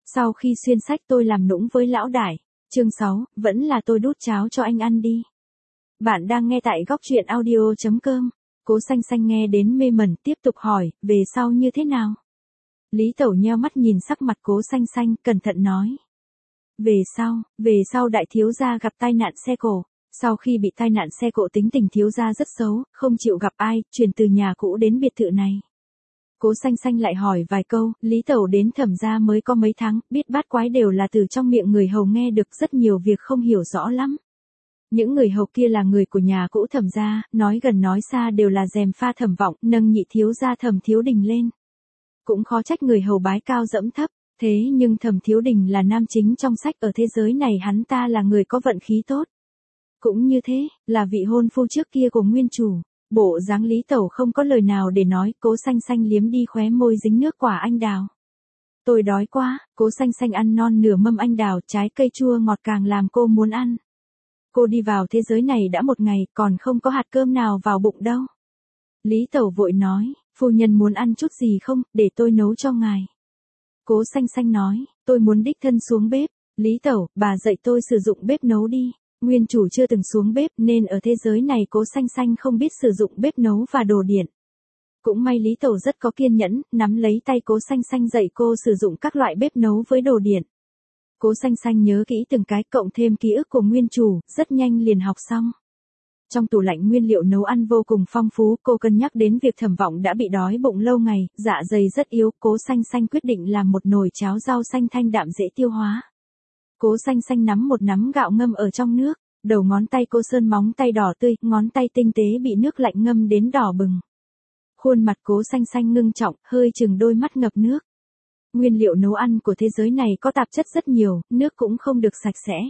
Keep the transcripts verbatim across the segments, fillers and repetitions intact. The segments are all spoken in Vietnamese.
Sau khi xuyên sách tôi làm nũng với lão đại. Chương sáu, vẫn là tôi đút cháo cho anh ăn đi. Bạn đang nghe tại góc truyện audio chấm com. Cố Xanh Xanh nghe đến mê mẩn tiếp tục hỏi, về sau như thế nào? Lý Tẩu nheo mắt nhìn sắc mặt Cố Xanh Xanh, cẩn thận nói. Về sau, về sau đại thiếu gia gặp tai nạn xe cộ. Sau khi bị tai nạn xe cộ tính tình thiếu gia rất xấu, không chịu gặp ai, chuyển từ nhà cũ đến biệt thự này. Cố Xanh Xanh lại hỏi vài câu, Lý Tẩu đến Thẩm gia mới có mấy tháng, biết bát quái đều là từ trong miệng người hầu nghe được, rất nhiều việc không hiểu rõ lắm. Những người hầu kia là người của nhà cũ Thẩm gia, nói gần nói xa đều là gièm pha Thẩm Vọng, nâng nhị thiếu gia Thẩm Thiếu Đình lên. Cũng khó trách người hầu bái cao dẫm thấp, thế nhưng Thẩm Thiếu Đình là nam chính trong sách, ở thế giới này hắn ta là người có vận khí tốt. Cũng như thế, là vị hôn phu trước kia của nguyên chủ. Bộ dáng Lý Tẩu không có lời nào để nói, Cố Xanh Xanh liếm đi khóe môi dính nước quả anh đào. Tôi đói quá, Cố Xanh Xanh ăn non nửa mâm anh đào, trái cây chua ngọt càng làm cô muốn ăn. Cô đi vào thế giới này đã một ngày, còn không có hạt cơm nào vào bụng đâu. Lý Tẩu vội nói, phu nhân muốn ăn chút gì không, để tôi nấu cho ngài. Cố Xanh Xanh nói, tôi muốn đích thân xuống bếp. Lý Tẩu, bà dạy tôi sử dụng bếp nấu đi. Nguyên chủ chưa từng xuống bếp nên ở thế giới này Cố Xanh Xanh không biết sử dụng bếp nấu và đồ điện. Cũng may Lý Tẩu rất có kiên nhẫn, nắm lấy tay Cố Xanh Xanh dạy cô sử dụng các loại bếp nấu với đồ điện. Cố Xanh Xanh nhớ kỹ từng cái, cộng thêm ký ức của nguyên chủ, rất nhanh liền học xong. Trong tủ lạnh nguyên liệu nấu ăn vô cùng phong phú, cô cân nhắc đến việc Thẩm Vọng đã bị đói bụng lâu ngày, dạ dày rất yếu, Cố Xanh Xanh quyết định làm một nồi cháo rau xanh thanh đạm dễ tiêu hóa. Cố Xanh Xanh nắm một nắm gạo ngâm ở trong nước, đầu ngón tay cô sơn móng tay đỏ tươi, ngón tay tinh tế bị nước lạnh ngâm đến đỏ bừng. Khuôn mặt Cố Xanh Xanh ngưng trọng, hơi chừng đôi mắt ngập nước. Nguyên liệu nấu ăn của thế giới này có tạp chất rất nhiều, nước cũng không được sạch sẽ.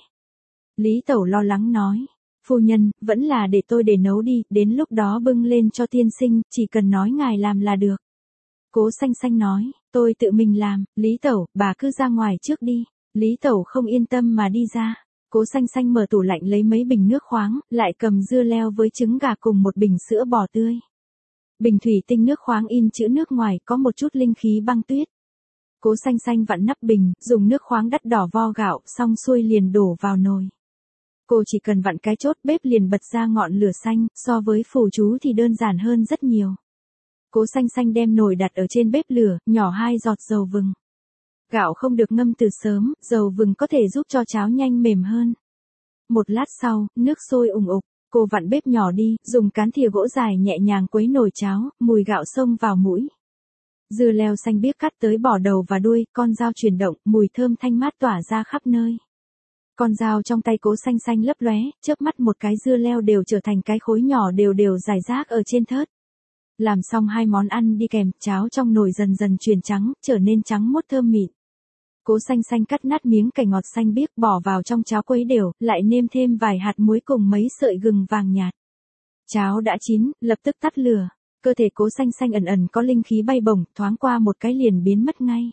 Lý Tẩu lo lắng nói, phu nhân, vẫn là để tôi để nấu đi, đến lúc đó bưng lên cho tiên sinh, chỉ cần nói ngài làm là được. Cố Xanh Xanh nói, tôi tự mình làm. Lý Tẩu, bà cứ ra ngoài trước đi. Lý Tẩu không yên tâm mà đi ra. Cố Xanh Xanh mở tủ lạnh lấy mấy bình nước khoáng, lại cầm dưa leo với trứng gà cùng một bình sữa bò tươi. Bình thủy tinh nước khoáng in chữ nước ngoài có một chút linh khí băng tuyết. Cố Xanh Xanh vặn nắp bình, dùng nước khoáng đắt đỏ vo gạo, xong xuôi liền đổ vào nồi. Cô chỉ cần vặn cái chốt bếp liền bật ra ngọn lửa xanh, so với phù chú thì đơn giản hơn rất nhiều. Cố Xanh Xanh đem nồi đặt ở trên bếp lửa, nhỏ hai giọt dầu vừng. Gạo không được ngâm từ sớm, dầu vừng có thể giúp cho cháo nhanh mềm hơn. Một lát sau, nước sôi ùng ục, cô vặn bếp nhỏ đi, dùng cán thìa gỗ dài nhẹ nhàng quấy nồi cháo, mùi gạo xông vào mũi. Dưa leo xanh biếc cắt tới bỏ đầu và đuôi, con dao chuyển động, mùi thơm thanh mát tỏa ra khắp nơi. Con dao trong tay Cố Xanh Xanh lấp lóe, chớp mắt một cái dưa leo đều trở thành cái khối nhỏ đều đều rải rác ở trên thớt. Làm xong hai món ăn đi kèm, cháo trong nồi dần dần chuyển trắng, trở nên trắng mốt thơm mịn. Cố Xanh Xanh cắt nát miếng cải ngọt xanh biếc bỏ vào trong cháo quấy đều, lại nêm thêm vài hạt muối cùng mấy sợi gừng vàng nhạt. Cháo đã chín, lập tức tắt lửa. Cơ thể Cố Xanh Xanh ẩn ẩn có linh khí bay bổng, thoáng qua một cái liền biến mất ngay.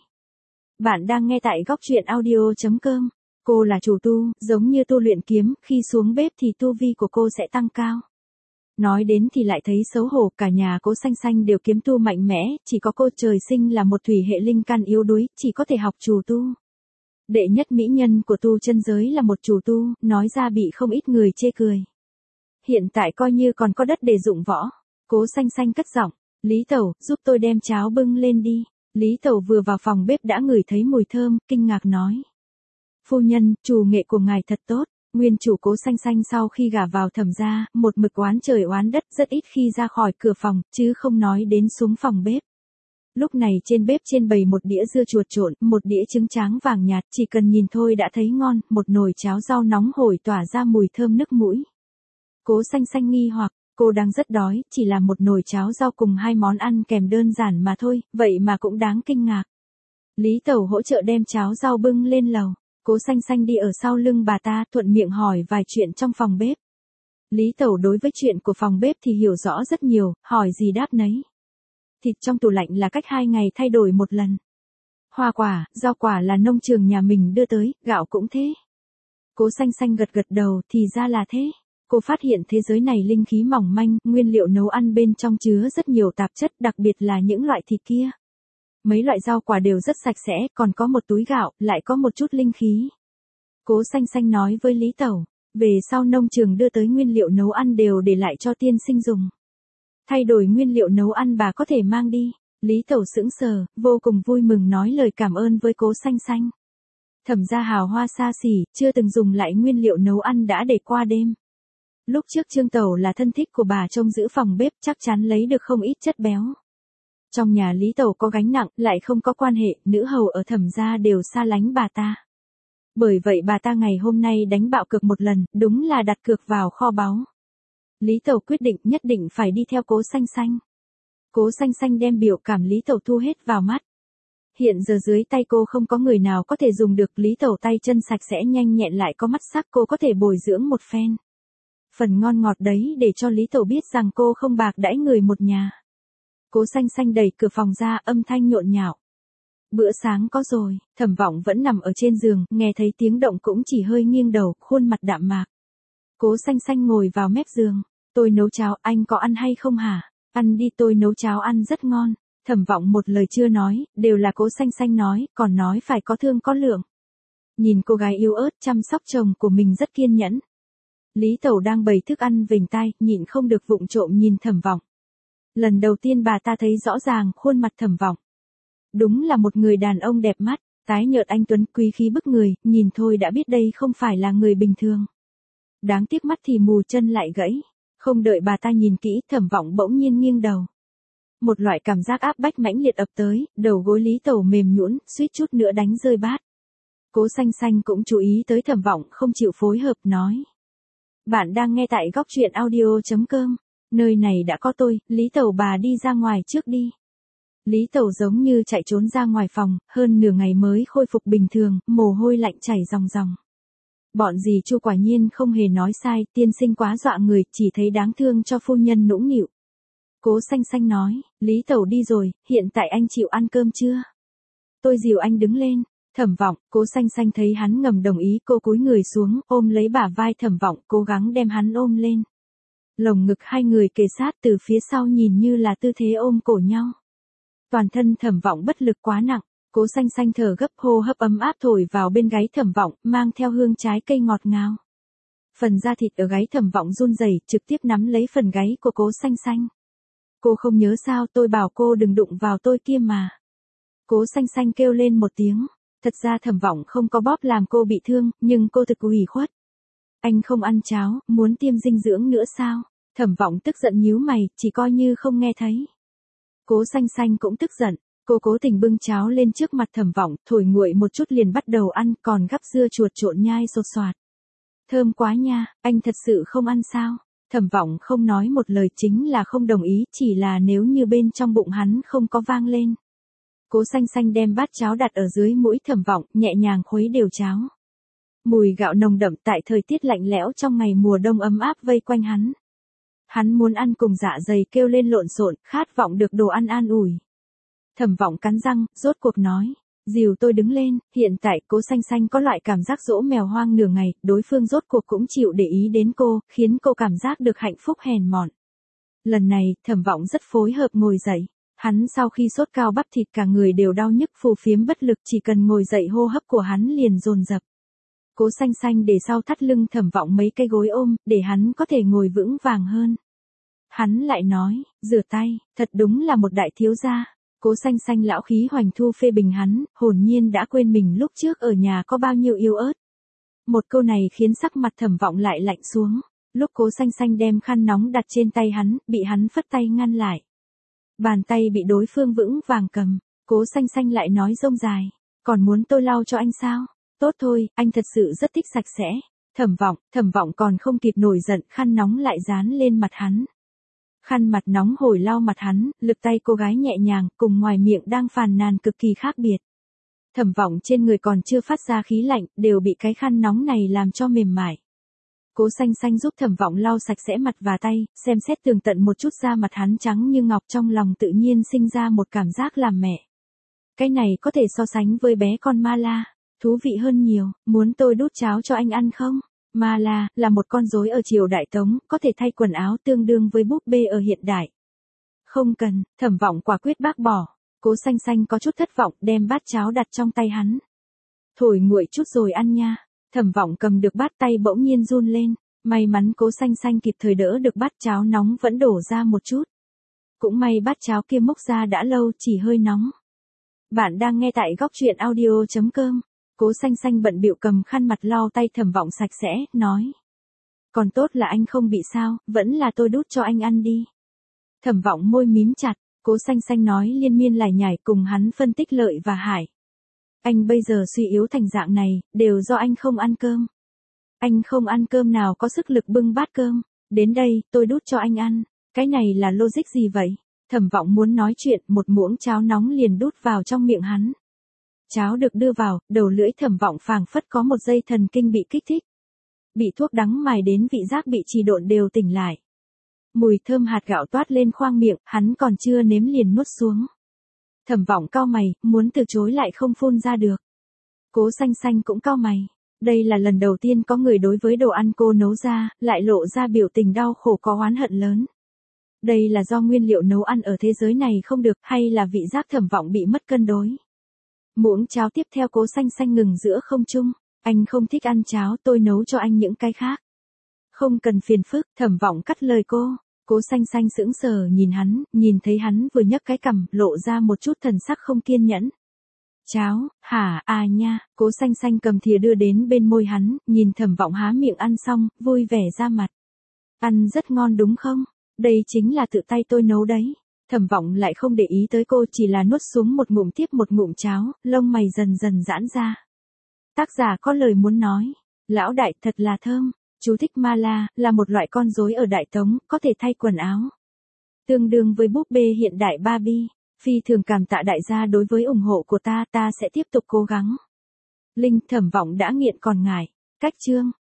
Bạn đang nghe tại góc truyện audio chấm com. Cô là chủ tu, giống như tu luyện kiếm, khi xuống bếp thì tu vi của cô sẽ tăng cao. Nói đến thì lại thấy xấu hổ, cả nhà Cố Xanh Xanh đều kiếm tu mạnh mẽ, chỉ có cô trời sinh là một thủy hệ linh căn yếu đuối, chỉ có thể học chủ tu. Đệ nhất mỹ nhân của tu chân giới là một chủ tu, nói ra bị không ít người chê cười. Hiện tại coi như còn có đất để dụng võ. Cố Xanh Xanh cất giọng, Lý Tẩu, giúp tôi đem cháo bưng lên đi. Lý Tẩu vừa vào phòng bếp đã ngửi thấy mùi thơm, kinh ngạc nói. Phu nhân, chủ nghệ của ngài thật tốt. Nguyên chủ Cố Xanh Xanh sau khi gả vào Thẩm gia, một mực oán trời oán đất, rất ít khi ra khỏi cửa phòng, chứ không nói đến xuống phòng bếp. Lúc này trên bếp trên bày một đĩa dưa chuột trộn, một đĩa trứng tráng vàng nhạt, chỉ cần nhìn thôi đã thấy ngon, một nồi cháo rau nóng hổi tỏa ra mùi thơm nức mũi. Cố Xanh Xanh nghi hoặc, cô đang rất đói, chỉ là một nồi cháo rau cùng hai món ăn kèm đơn giản mà thôi, vậy mà cũng đáng kinh ngạc. Lý Tẩu hỗ trợ đem cháo rau bưng lên lầu. Cố Xanh Xanh đi ở sau lưng bà ta, thuận miệng hỏi vài chuyện trong phòng bếp. Lý Tẩu đối với chuyện của phòng bếp thì hiểu rõ rất nhiều, hỏi gì đáp nấy. Thịt trong tủ lạnh là cách hai ngày thay đổi một lần. Hoa quả, rau quả là nông trường nhà mình đưa tới, gạo cũng thế. Cố Xanh Xanh gật gật đầu, thì ra là thế. Cô phát hiện thế giới này linh khí mỏng manh, nguyên liệu nấu ăn bên trong chứa rất nhiều tạp chất, đặc biệt là những loại thịt kia. Mấy loại rau quả đều rất sạch sẽ, còn có một túi gạo, lại có một chút linh khí. Cố Xanh Xanh nói với Lý Tẩu, về sau nông trường đưa tới nguyên liệu nấu ăn đều để lại cho tiên sinh dùng. Thay đổi nguyên liệu nấu ăn bà có thể mang đi. Lý Tẩu sững sờ, vô cùng vui mừng nói lời cảm ơn với Cố Xanh Xanh. Thẩm gia hào hoa xa xỉ, chưa từng dùng lại nguyên liệu nấu ăn đã để qua đêm. Lúc trước Trương Tẩu là thân thích của bà trông giữ phòng bếp chắc chắn lấy được không ít chất béo. Trong nhà Lý Tẩu có gánh nặng, lại không có quan hệ, nữ hầu ở Thẩm gia đều xa lánh bà ta. Bởi vậy bà ta ngày hôm nay đánh bạo cược một lần, đúng là đặt cược vào kho báu. Lý Tẩu quyết định nhất định phải đi theo Cố Xanh Xanh. Cố Xanh Xanh đem biểu cảm Lý Tẩu thu hết vào mắt. Hiện giờ dưới tay cô không có người nào có thể dùng được, Lý Tẩu tay chân sạch sẽ nhanh nhẹn lại có mắt sắc, cô có thể bồi dưỡng một phen. Phần ngon ngọt đấy để cho Lý Tẩu biết rằng cô không bạc đãi người một nhà. Cố Xanh Xanh đẩy cửa phòng ra, âm thanh nhộn nhạo. Bữa sáng có rồi. Thẩm Vọng vẫn nằm ở trên giường, nghe thấy tiếng động cũng chỉ hơi nghiêng đầu, khuôn mặt đạm mạc. Cố Xanh Xanh ngồi vào mép giường. Tôi nấu cháo, anh có ăn hay không hả? Ăn đi, tôi nấu cháo ăn rất ngon. Thẩm Vọng một lời chưa nói, đều là Cố Xanh Xanh nói, còn nói phải có thương có lượng. Nhìn cô gái yếu ớt chăm sóc chồng của mình rất kiên nhẫn. Lý Tẩu đang bày thức ăn vểnh tai, nhịn không được vụng trộm nhìn Thẩm Vọng. Lần đầu tiên bà ta thấy rõ ràng khuôn mặt Thẩm Vọng. Đúng là một người đàn ông đẹp mắt, tái nhợt anh tuấn, quý khí bức người, nhìn thôi đã biết đây không phải là người bình thường. Đáng tiếc mắt thì mù chân lại gãy. Không đợi bà ta nhìn kỹ, Thẩm Vọng bỗng nhiên nghiêng đầu. Một loại cảm giác áp bách mãnh liệt ập tới, đầu gối Lý Tẩu mềm nhũn, suýt chút nữa đánh rơi bát. Cố Xanh Xanh cũng chú ý tới Thẩm Vọng không chịu phối hợp, nói. Bạn đang nghe tại góc truyện audio chấm com. Nơi này đã có tôi, Lý Tẩu bà đi ra ngoài trước đi. Lý Tẩu giống như chạy trốn ra ngoài phòng, hơn nửa ngày mới khôi phục bình thường, mồ hôi lạnh chảy ròng ròng. Bọn dì Chu quả nhiên không hề nói sai, tiên sinh quá dọa người, chỉ thấy đáng thương cho phu nhân nũng nịu. Cố Xanh Xanh nói, Lý Tẩu đi rồi, hiện tại anh chịu ăn cơm chưa? Tôi dìu anh đứng lên. Thẩm Vọng, Cố Xanh Xanh thấy hắn ngầm đồng ý, cô cúi người xuống, ôm lấy bả vai Thẩm Vọng, cố gắng đem hắn ôm lên. Lồng ngực hai người kề sát từ phía sau nhìn như là tư thế ôm cổ nhau. Toàn thân Thẩm Vọng bất lực quá nặng, Cố Xanh Xanh thở gấp, hô hấp ấm áp thổi vào bên gáy Thẩm Vọng, mang theo hương trái cây ngọt ngào. Phần da thịt ở gáy Thẩm Vọng run rẩy, trực tiếp nắm lấy phần gáy của Cố Xanh Xanh. Cô không nhớ sao tôi bảo cô đừng đụng vào tôi kia mà. Cố Xanh Xanh kêu lên một tiếng. Thật ra Thẩm Vọng không có bóp làm cô bị thương, nhưng cô thực ủy khuất. Anh không ăn cháo, muốn tiêm dinh dưỡng nữa sao? Thẩm Vọng tức giận nhíu mày, chỉ coi như không nghe thấy. Cố Xanh Xanh cũng tức giận, cô cố tình bưng cháo lên trước mặt Thẩm Vọng, thổi nguội một chút liền bắt đầu ăn, còn gắp dưa chuột trộn nhai sột soạt. Thơm quá nha, anh thật sự không ăn sao? Thẩm Vọng không nói một lời, chính là không đồng ý, chỉ là nếu như bên trong bụng hắn không có vang lên. Cố Xanh Xanh đem bát cháo đặt ở dưới mũi Thẩm Vọng, nhẹ nhàng khuấy đều cháo. Mùi gạo nồng đậm tại thời tiết lạnh lẽo trong ngày mùa đông ấm áp vây quanh hắn. Hắn muốn ăn cùng dạ dày kêu lên lộn xộn, khát vọng được đồ ăn an ủi. Thẩm Vọng cắn răng, rốt cuộc nói, dìu tôi đứng lên. Hiện tại Cố Xanh Xanh có loại cảm giác dỗ mèo hoang nửa ngày, đối phương rốt cuộc cũng chịu để ý đến cô, khiến cô cảm giác được hạnh phúc hèn mọn. Lần này, Thẩm Vọng rất phối hợp ngồi dậy. Hắn sau khi sốt cao bắp thịt cả người đều đau nhức phù phiếm bất lực, chỉ cần ngồi dậy hô hấp của hắn liền dồn dập. Cố Xanh Xanh để sau thắt lưng Thẩm Vọng mấy cây gối ôm, để hắn có thể ngồi vững vàng hơn. Hắn lại nói, rửa tay, thật đúng là một đại thiếu gia. Cố Xanh Xanh lão khí hoành thu phê bình hắn, hồn nhiên đã quên mình lúc trước ở nhà có bao nhiêu yếu ớt. Một câu này khiến sắc mặt Thẩm Vọng lại lạnh xuống. Lúc Cố Xanh Xanh đem khăn nóng đặt trên tay hắn, bị hắn phất tay ngăn lại. Bàn tay bị đối phương vững vàng cầm, Cố Xanh Xanh lại nói rông dài, còn muốn tôi lau cho anh sao? Tốt thôi, anh thật sự rất thích sạch sẽ. Thẩm Vọng, Thẩm Vọng còn không kịp nổi giận, khăn nóng lại dán lên mặt hắn. Khăn mặt nóng hổi lau mặt hắn, lực tay cô gái nhẹ nhàng, cùng ngoài miệng đang phàn nàn cực kỳ khác biệt. Thẩm Vọng trên người còn chưa phát ra khí lạnh, đều bị cái khăn nóng này làm cho mềm mại. Cố Xanh Xanh giúp Thẩm Vọng lau sạch sẽ mặt và tay, xem xét tường tận một chút da mặt hắn trắng như ngọc, trong lòng tự nhiên sinh ra một cảm giác làm mẹ. Cái này có thể so sánh với bé con Ma La, thú vị hơn nhiều, muốn tôi đút cháo cho anh ăn không? Ma La là một con rối ở triều Đại Tống, có thể thay quần áo tương đương với búp bê ở hiện đại. Không cần, Thẩm Vọng quả quyết bác bỏ. Cố Xanh Xanh có chút thất vọng, đem bát cháo đặt trong tay hắn. Thổi nguội chút rồi ăn nha. Thẩm Vọng cầm được bát tay bỗng nhiên run lên, may mắn Cố Xanh Xanh kịp thời đỡ được bát cháo nóng vẫn đổ ra một chút. Cũng may bát cháo kia mốc ra đã lâu, chỉ hơi nóng. Bạn đang nghe tại góc truyện audio chấm com. Cố Xanh Xanh bận bịu cầm khăn mặt lau tay Thẩm Vọng sạch sẽ, nói. Còn tốt là anh không bị sao, vẫn là tôi đút cho anh ăn đi. Thẩm Vọng môi mím chặt, Cố Xanh Xanh nói liên miên lải nhải cùng hắn phân tích lợi và hại. Anh bây giờ suy yếu thành dạng này, đều do anh không ăn cơm. Anh không ăn cơm nào có sức lực bưng bát cơm. Đến đây, tôi đút cho anh ăn. Cái này là logic gì vậy? Thẩm Vọng muốn nói chuyện, một muỗng cháo nóng liền đút vào trong miệng hắn. Cháo được đưa vào, đầu lưỡi Thẩm Vọng phảng phất có một dây thần kinh bị kích thích. Bị thuốc đắng mài đến vị giác bị trì độn đều tỉnh lại. Mùi thơm hạt gạo toát lên khoang miệng, hắn còn chưa nếm liền nuốt xuống. Thẩm Vọng cau mày, muốn từ chối lại không phun ra được. Cố Xanh Xanh cũng cau mày. Đây là lần đầu tiên có người đối với đồ ăn cô nấu ra, lại lộ ra biểu tình đau khổ có oán hận lớn. Đây là do nguyên liệu nấu ăn ở thế giới này không được, hay là vị giác Thẩm Vọng bị mất cân đối? Muỗng cháo tiếp theo Cố Xanh Xanh ngừng giữa không trung. Anh không thích ăn cháo, tôi nấu cho anh những cái khác. Không cần phiền phức, Thẩm Vọng cắt lời cô. Cố Xanh Xanh sững sờ nhìn hắn, nhìn thấy hắn vừa nhấc cái cằm, lộ ra một chút thần sắc không kiên nhẫn. Cháo, hả, à nha, Cố Xanh Xanh cầm thìa đưa đến bên môi hắn, nhìn Thẩm Vọng há miệng ăn xong, vui vẻ ra mặt. Ăn rất ngon đúng không? Đây chính là tự tay tôi nấu đấy. Thẩm Vọng lại không để ý tới cô, chỉ là nuốt xuống một ngụm tiếp một ngụm cháo, lông mày dần dần giãn ra. Tác giả có lời muốn nói. Lão đại thật là thơm. Chú thích ma la, là một loại con rối ở Đại Tống, có thể thay quần áo. Tương đương với búp bê hiện đại Barbie. Phi thường cảm tạ đại gia đối với ủng hộ của ta, ta sẽ tiếp tục cố gắng. Linh. Thẩm Vọng đã nghiện còn ngại. Cách chương.